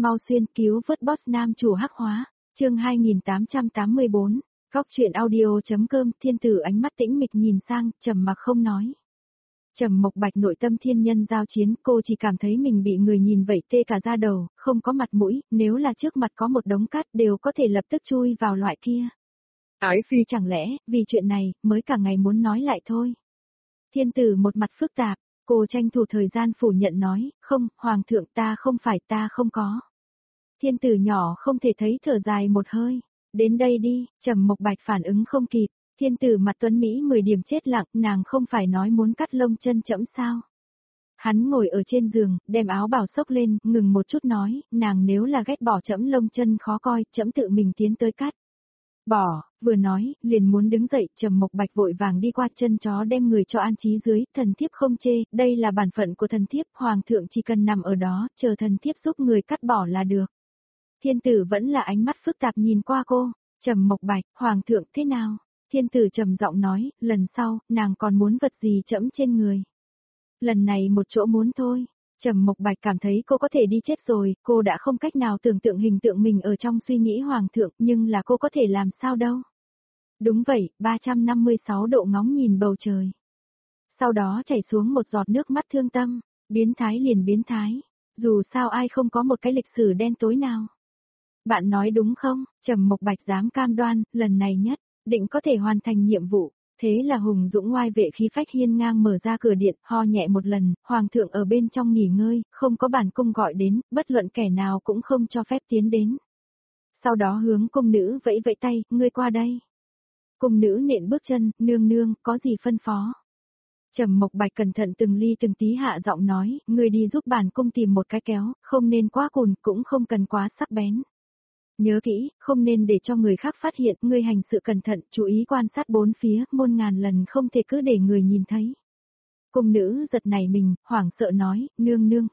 mau xuyên cứu vớt boss nam chủ hắc hóa, chương 2884, góc chuyện audio.com. Thiên tử ánh mắt tĩnh mịch nhìn sang, trầm mặc không nói. Trầm Mộc Bạch nội tâm thiên nhân giao chiến, cô chỉ cảm thấy mình bị người nhìn vậy tê cả da đầu, không có mặt mũi, nếu là trước mặt có một đống cát đều có thể lập tức chui vào loại kia. Ái phi chẳng lẽ, vì chuyện này, mới cả ngày muốn nói lại thôi. Thiên tử một mặt phức tạp, cô tranh thủ thời gian phủ nhận nói, không, hoàng thượng ta không có. Thiên tử nhỏ không thể thấy thở dài một hơi, đến đây đi, Trầm Mộc Bạch phản ứng không kịp. Thiên tử mặt tuấn Mỹ 10 điểm chết lặng, nàng không phải nói muốn cắt lông chân trẫm sao. Hắn ngồi ở trên giường, đem áo bào xốc lên, ngừng một chút nói, nàng nếu là ghét bỏ trẫm lông chân khó coi, trẫm tự mình tiến tới cắt. Bỏ, vừa nói, liền muốn đứng dậy, Trầm Mộc Bạch vội vàng đi qua chân chó đem người cho an trí dưới, thần thiếp không chê, đây là bản phận của thần thiếp, hoàng thượng chỉ cần nằm ở đó, chờ thần thiếp giúp người cắt bỏ là được. Thiên tử vẫn là ánh mắt phức tạp nhìn qua cô, Trầm Mộc Bạch, hoàng thượng thế nào? Thiên tử trầm giọng nói, lần sau, nàng còn muốn vật gì trẫm trên người. Lần này một chỗ muốn thôi. Trầm Mộc Bạch cảm thấy cô có thể đi chết rồi, cô đã không cách nào tưởng tượng hình tượng mình ở trong suy nghĩ hoàng thượng, nhưng là cô có thể làm sao đâu. Đúng vậy, 356 độ ngóng nhìn bầu trời. Sau đó chảy xuống một giọt nước mắt thương tâm, biến thái liền biến thái, dù sao ai không có một cái lịch sử đen tối nào. Bạn nói đúng không, Trầm Mộc Bạch dám cam đoan, lần này nhất định có thể hoàn thành nhiệm vụ. Thế là Hùng Dũng oai vệ khí phách hiên ngang mở ra cửa điện, ho nhẹ một lần, hoàng thượng ở bên trong nghỉ ngơi, không có bản cung gọi đến, bất luận kẻ nào cũng không cho phép tiến đến. Sau đó hướng cung nữ vẫy vẫy tay, ngươi qua đây. Cung nữ nện bước chân, nương nương, có gì phân phó? Trầm Mộc Bạch cẩn thận từng ly từng tí hạ giọng nói, ngươi đi giúp bản cung tìm một cái kéo, không nên quá cùn, cũng không cần quá sắc bén. Nhớ kỹ, không nên để cho người khác phát hiện, ngươi hành sự cẩn thận, chú ý quan sát bốn phía, muôn ngàn lần không thể cứ để người nhìn thấy. Cung nữ giật nảy mình, hoảng sợ nói, nương nương,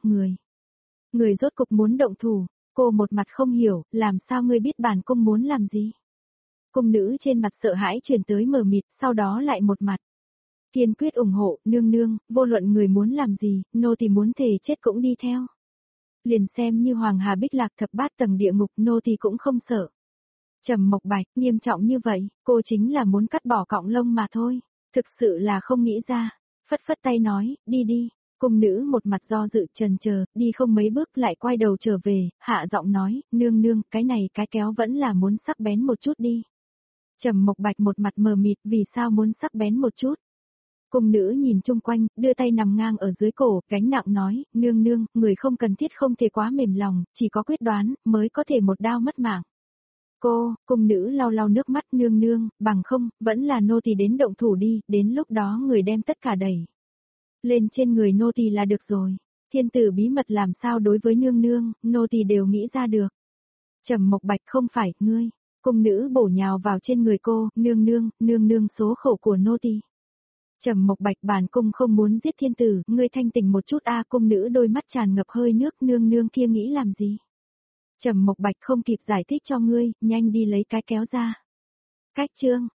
người rốt cục muốn động thủ, cô một mặt không hiểu, làm sao ngươi biết bản cung muốn làm gì. Cung nữ trên mặt sợ hãi chuyển tới mờ mịt, sau đó lại một mặt kiên quyết ủng hộ, nương nương, vô luận người muốn làm gì, nô tỳ muốn thề chết cũng đi theo. Liền xem như Hoàng Hà Bích Lạc thập bát tầng địa ngục, nô tỳ cũng không sợ. Trầm Mộc Bạch, nghiêm trọng như vậy, cô chính là muốn cắt bỏ cọng lông mà thôi, thực sự là không nghĩ ra. Phất phất tay nói, đi đi. Cung nữ một mặt do dự chần chờ, đi không mấy bước lại quay đầu trở về, hạ giọng nói, nương nương, cái này cái kéo vẫn là muốn sắc bén một chút đi. Trầm Mộc Bạch một mặt mờ mịt, vì sao muốn sắc bén một chút? Cung nữ nhìn chung quanh, đưa tay nằm ngang ở dưới cổ, gánh nặng nói, nương nương, người không cần thiết không thể quá mềm lòng, chỉ có quyết đoán, mới có thể một đao mất mạng. Cung nữ lau lau nước mắt, nương nương, bằng không, vẫn là nô tỳ đến động thủ đi, đến lúc đó người đem tất cả đẩy lên trên người nô tỳ là được rồi. Thiên tử bí mật làm sao đối với nương nương, nô tỳ đều nghĩ ra được. Trầm Mộc Bạch, không phải, ngươi. Cung nữ bổ nhào vào trên người cô, nương nương số khổ của nô tỳ. Trầm Mộc Bạch, bản cung không muốn giết thiên tử, ngươi thanh tỉnh một chút a. Cung nữ đôi mắt tràn ngập hơi nước, nương nương kia nghĩ làm gì? Trầm Mộc Bạch không kịp giải thích cho ngươi, nhanh đi lấy cái kéo ra. Cách chương